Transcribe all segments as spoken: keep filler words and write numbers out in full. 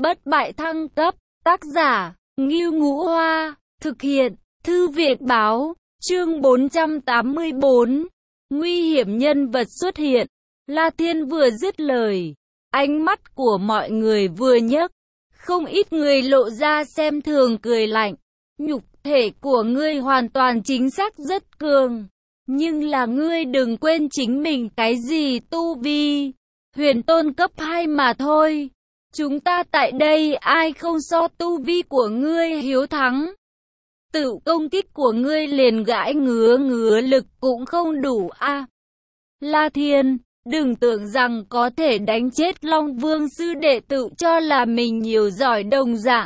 bất bại thăng cấp, tác giả, Ngưu Ngũ Hoa, thực hiện, Thư viện báo, chương bốn trăm tám mươi bốn, nguy hiểm nhân vật xuất hiện. La Thiên vừa dứt lời, ánh mắt của mọi người vừa nhấc, không ít người lộ ra xem thường cười lạnh. Nhục thể của ngươi hoàn toàn chính xác rất cường, nhưng là ngươi đừng quên chính mình cái gì tu vi, huyền tôn cấp hai mà thôi. Chúng ta tại đây ai không so tu vi của ngươi hiếu thắng. Tự công kích của ngươi liền gãi ngứa ngứa lực cũng không đủ a. À, La Thiên, đừng tưởng rằng có thể đánh chết Long Vương sư đệ tự cho là mình nhiều giỏi đồng dạng.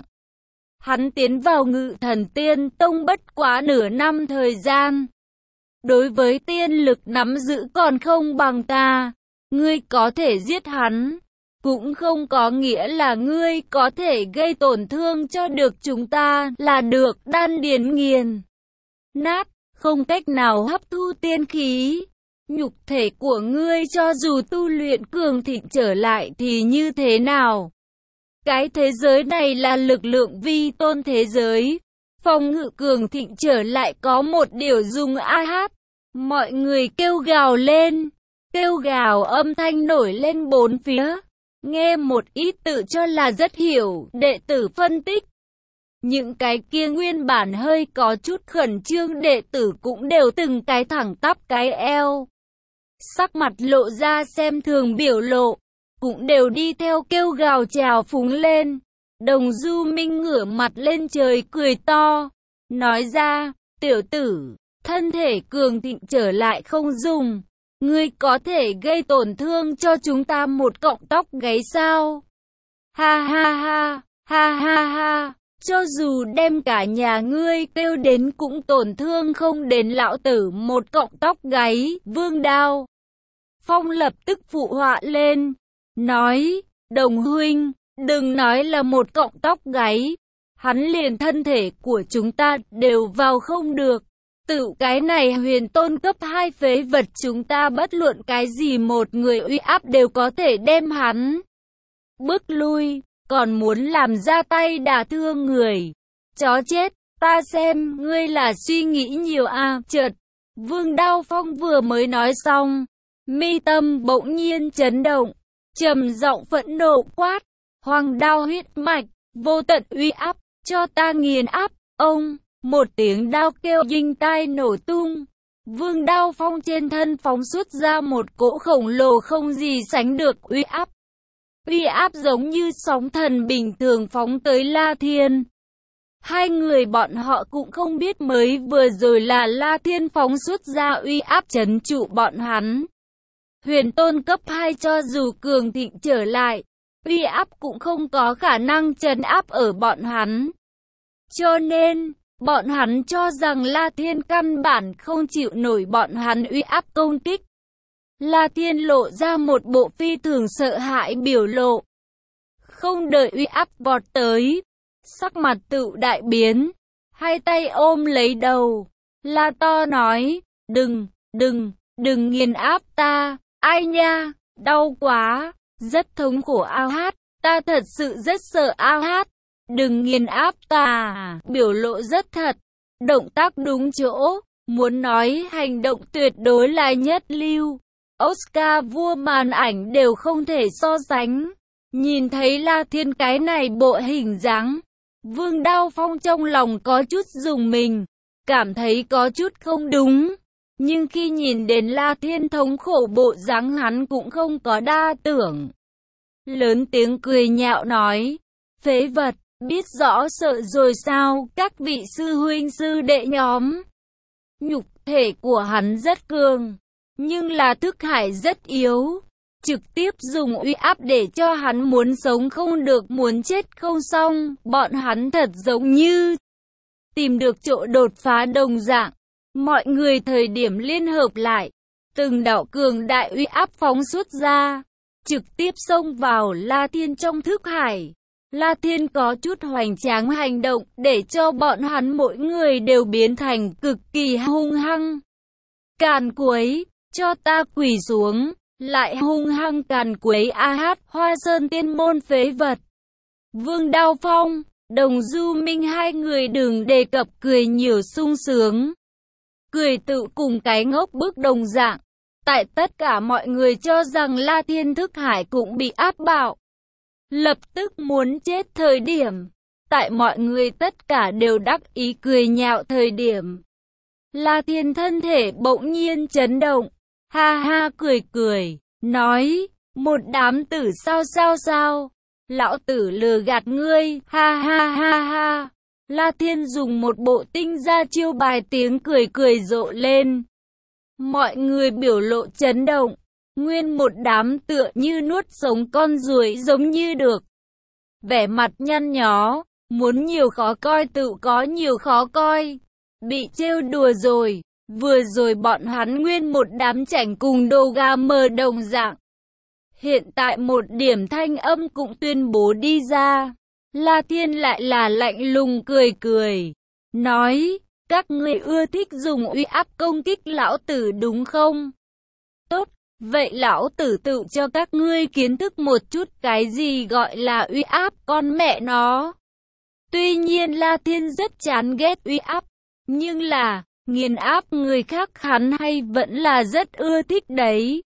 Hắn tiến vào Ngự Thần Tiên Tông bất quá nửa năm thời gian. Đối với tiên lực nắm giữ còn không bằng ta, ngươi có thể giết hắn, cũng không có nghĩa là ngươi có thể gây tổn thương cho được chúng ta là được. Đan điền nghiền nát, không cách nào hấp thu tiên khí. Nhục thể của ngươi cho dù tu luyện cường thịnh trở lại thì như thế nào? Cái thế giới này là lực lượng vi tôn thế giới. Phòng ngự cường thịnh trở lại có một điều dùng a hát. Mọi người kêu gào lên. Kêu gào âm thanh nổi lên bốn phía. Nghe một ít tự cho là rất hiểu, đệ tử phân tích. Những cái kia nguyên bản hơi có chút khẩn trương đệ tử cũng đều từng cái thẳng tắp cái eo. Sắc mặt lộ ra xem thường biểu lộ, cũng đều đi theo kêu gào trào phúng lên. Đồng Du Minh ngửa mặt lên trời cười to, nói ra, tiểu tử, thân thể cường thịnh trở lại không dùng. Ngươi có thể gây tổn thương cho chúng ta một cọng tóc gáy sao? Ha ha ha, ha ha ha, cho dù đem cả nhà ngươi kêu đến cũng tổn thương không đến lão tử một cọng tóc gáy. Vương Đao Phong lập tức phụ họa lên, nói, Đồng huynh, đừng nói là một cọng tóc gáy, hắn liền thân thể của chúng ta đều vào không được. Tự cái này huyền tôn cấp hai phế vật chúng ta bất luận cái gì một người uy áp đều có thể đem hắn bước lui, còn muốn làm ra tay đả thương người. Chó chết, ta xem ngươi là suy nghĩ nhiều à. Chợt, Vương Đao Phong vừa mới nói xong, mi tâm bỗng nhiên chấn động, trầm giọng phẫn nộ quát, Hoàng Đao huyết mạch, vô tận uy áp, cho ta nghiền áp. Ông, một tiếng đao kêu đinh tai nổ tung, Vương Đao Phong trên thân phóng xuất ra một cỗ khổng lồ không gì sánh được uy áp. Uy áp giống như sóng thần bình thường phóng tới La Thiên. Hai người bọn họ cũng không biết mới vừa rồi là La Thiên phóng xuất ra uy áp trấn trụ bọn hắn. Huyền tôn cấp hai cho dù cường thịnh trở lại, uy áp cũng không có khả năng trấn áp ở bọn hắn. Cho nên, bọn hắn cho rằng La Thiên căn bản không chịu nổi bọn hắn uy áp công kích. La Thiên lộ ra một bộ phi thường sợ hãi biểu lộ. Không đợi uy áp vọt tới, sắc mặt tự đại biến, hai tay ôm lấy đầu, la to nói, đừng, đừng, đừng nghiền áp ta, ai nha, đau quá, rất thống khổ ao hát, ta thật sự rất sợ ao hát, đừng nghiền áp ta, biểu lộ rất thật, động tác đúng chỗ, muốn nói hành động tuyệt đối là nhất lưu, Oscar vua màn ảnh đều không thể so sánh. Nhìn thấy La Thiên cái này bộ hình dáng, Vương Đao Phong trong lòng có chút rùng mình, cảm thấy có chút không đúng. Nhưng khi nhìn đến La Thiên thống khổ bộ dáng hắn cũng không có đa tưởng. Lớn tiếng cười nhạo nói, phế vật, biết rõ sợ rồi sao các vị sư huynh sư đệ nhóm. Nhục thể của hắn rất cường, nhưng là thức hải rất yếu. Trực tiếp dùng uy áp để cho hắn muốn sống không được muốn chết không xong, bọn hắn thật giống như tìm được chỗ đột phá đồng dạng. Mọi người thời điểm liên hợp lại, từng đạo cường đại uy áp phóng xuất ra, trực tiếp xông vào La Thiên trong thức hải. La Thiên có chút hoành tráng hành động để cho bọn hắn mỗi người đều biến thành cực kỳ hung hăng. Càn quấy, cho ta quỳ xuống. Lại hung hăng càn quấy a hát Hoa Sơn tiên môn phế vật. Vương Đao Phong, Đồng Du Minh hai người đừng đề cập cười nhiều sung sướng. Cười tự cùng cái ngốc bức đồng dạng. Tại tất cả mọi người cho rằng La Thiên Thức Hải cũng bị áp bạo. Lập tức muốn chết thời điểm. Tại mọi người tất cả đều đắc ý cười nhạo thời điểm. La Thiên thân thể bỗng nhiên chấn động. Ha ha cười cười. Nói. Một đám tử sao sao sao. Lão tử lừa gạt ngươi. Ha ha ha ha. La Thiên dùng một bộ tinh ra chiêu bài tiếng cười cười rộ lên. Mọi người biểu lộ chấn động. Nguyên một đám tựa như nuốt sống con ruồi giống như được. Vẻ mặt nhăn nhó. Muốn nhiều khó coi tự có nhiều khó coi. Bị trêu đùa rồi. Vừa rồi bọn hắn nguyên một đám chảnh cùng đồ gà mờ đồng dạng. Hiện tại một điểm thanh âm cũng tuyên bố đi ra. La Thiên lại là lạnh lùng cười cười. Nói, các ngươi ưa thích dùng uy áp công kích lão tử đúng không? Tốt, vậy lão tử tự cho các ngươi kiến thức một chút cái gì gọi là uy áp con mẹ nó. Tuy nhiên La Thiên rất chán ghét uy áp, nhưng là, nghiền áp người khác hắn hay vẫn là rất ưa thích đấy.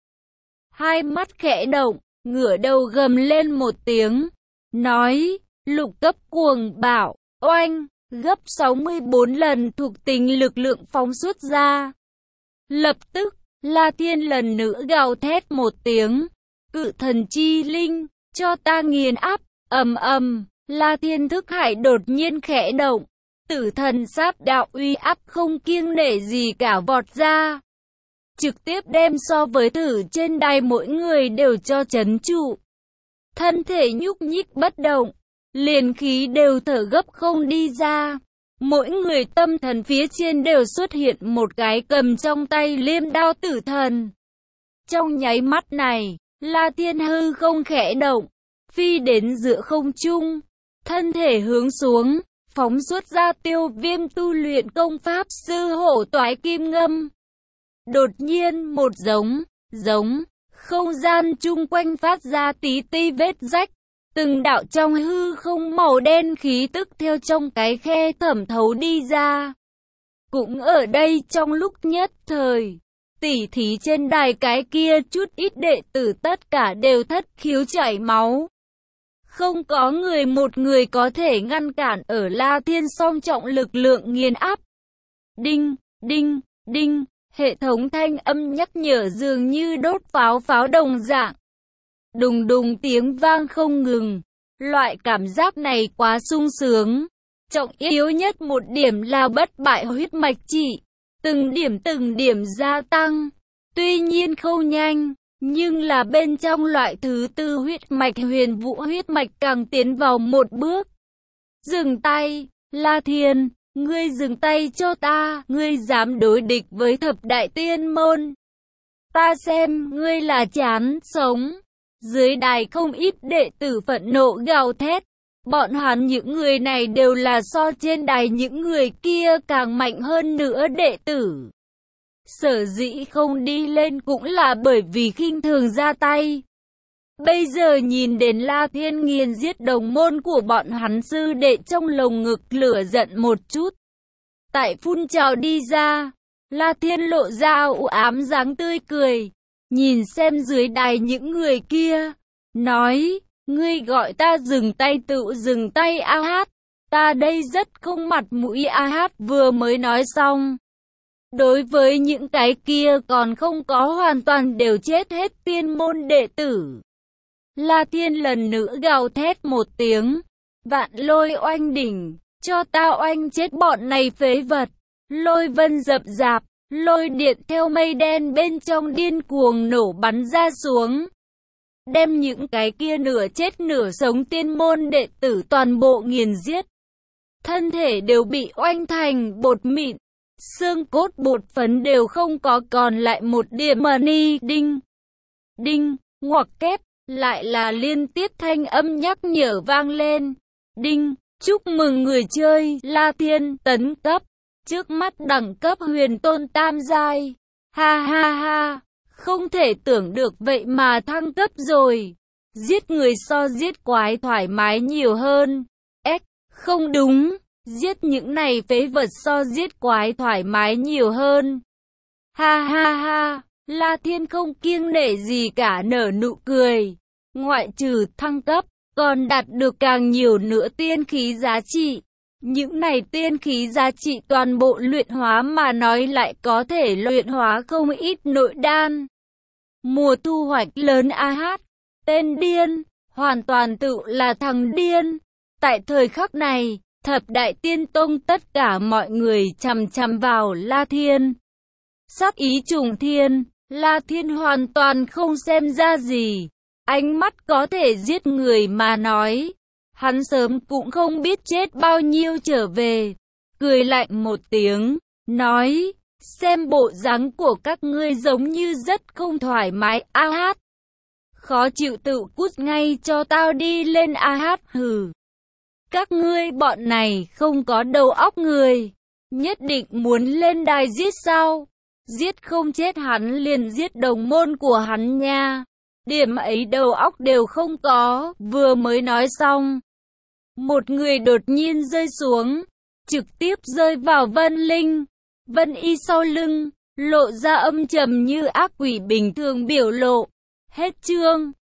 Hai mắt khẽ động, ngửa đầu gầm lên một tiếng, nói, lục cấp cuồng bạo, oanh, gấp sáu mươi bốn lần thuộc tính lực lượng phóng xuất ra. Lập tức, La Thiên lần nữa gào thét một tiếng, cự thần chi linh, cho ta nghiền áp, ầm ầm, La Thiên thức hải đột nhiên khẽ động, tử thần sát đạo uy áp không kiêng nể gì cả vọt ra. Trực tiếp đem so với thử trên đài mỗi người đều cho chấn trụ. Thân thể nhúc nhích bất động, liền khí đều thở gấp không đi ra. Mỗi người tâm thần phía trên đều xuất hiện một cái cầm trong tay liêm đao tử thần. Trong nháy mắt này, La Thiên hư không khẽ động, phi đến giữa không trung, thân thể hướng xuống, phóng xuất ra tiêu viêm tu luyện công pháp sư hổ toái kim ngâm. Đột nhiên một giống, giống, không gian chung quanh phát ra tí ti vết rách. Từng đạo trong hư không màu đen khí tức theo trong cái khe thẩm thấu đi ra. Cũng ở đây trong lúc nhất thời, tỉ thí trên đài cái kia chút ít đệ tử tất cả đều thất khiếu chảy máu. Không có người một người có thể ngăn cản ở La Thiên song trọng lực lượng nghiền áp. Đinh, đinh, đinh, hệ thống thanh âm nhắc nhở dường như đốt pháo pháo đồng dạng. Đùng đùng tiếng vang không ngừng. Loại cảm giác này quá sung sướng. Trọng yếu nhất một điểm là bất bại huyết mạch trị. Từng điểm từng điểm gia tăng. Tuy nhiên không nhanh, nhưng là bên trong loại thứ tư huyết mạch huyền vũ huyết mạch càng tiến vào một bước. Dừng tay, La Thiên, ngươi dừng tay cho ta, ngươi dám đối địch với thập đại tiên môn. Ta xem ngươi là chán sống. Dưới đài không ít đệ tử phẫn nộ gào thét. Bọn hắn những người này đều là so trên đài những người kia càng mạnh hơn nữa đệ tử. Sở dĩ không đi lên cũng là bởi vì khinh thường ra tay. Bây giờ nhìn đến La Thiên nghiền giết đồng môn của bọn hắn sư đệ trong lồng ngực lửa giận một chút. Tại phun trào đi ra, La Thiên lộ ra u ám dáng tươi cười. Nhìn xem dưới đài những người kia, nói, ngươi gọi ta dừng tay tự dừng tay a hát, ta đây rất không mặt mũi a hát vừa mới nói xong. Đối với những cái kia còn không có hoàn toàn đều chết hết tiên môn đệ tử. La Thiên lần nữa gào thét một tiếng, vạn lôi oanh đỉnh, cho ta oanh chết bọn này phế vật, lôi vân dập dạp. Lôi điện theo mây đen bên trong điên cuồng nổ bắn ra xuống. Đem những cái kia nửa chết nửa sống tiên môn đệ tử toàn bộ nghiền giết. Thân thể đều bị oanh thành bột mịn. Xương cốt bột phấn đều không có còn lại một điểm mờ ni. Đinh, đinh, ngoặc kép. Lại là liên tiếp thanh âm nhắc nhở vang lên. Đinh, chúc mừng người chơi La Thiên tấn cấp. Trước mắt đẳng cấp huyền tôn tam giai. Ha ha ha, không thể tưởng được vậy mà thăng cấp rồi. giết người so giết quái thoải mái nhiều hơn. X, không đúng, giết những này phế vật so giết quái thoải mái nhiều hơn. Ha ha ha, La Thiên không kiêng nể gì cả nở nụ cười. Ngoại trừ thăng cấp, còn đạt được càng nhiều nữa tiên khí giá trị. Những này tiên khí giá trị toàn bộ luyện hóa mà nói lại có thể luyện hóa không ít nội đan. Mùa thu hoạch lớn a hát, tên điên, hoàn toàn tự là thằng điên. Tại thời khắc này, Thập Đại Tiên Tông tất cả mọi người chằm chằm vào La Thiên. Sắc ý trùng thiên, La Thiên hoàn toàn không xem ra gì. Ánh mắt có thể giết người mà nói. Hắn sớm cũng không biết chết bao nhiêu trở về. Cười lạnh một tiếng, nói, xem bộ dáng của các ngươi giống như rất không thoải mái a hát. Khó chịu tự cút ngay cho tao đi lên a hát hừ. Các ngươi bọn này không có đầu óc người. Nhất định muốn lên đài giết sao? Giết không chết hắn liền giết đồng môn của hắn nha. Điểm ấy đầu óc đều không có, vừa mới nói xong. Một người đột nhiên rơi xuống, trực tiếp rơi vào Vân Linh. Vân Y sau lưng, lộ ra âm trầm như ác quỷ bình thường biểu lộ. Hết chương.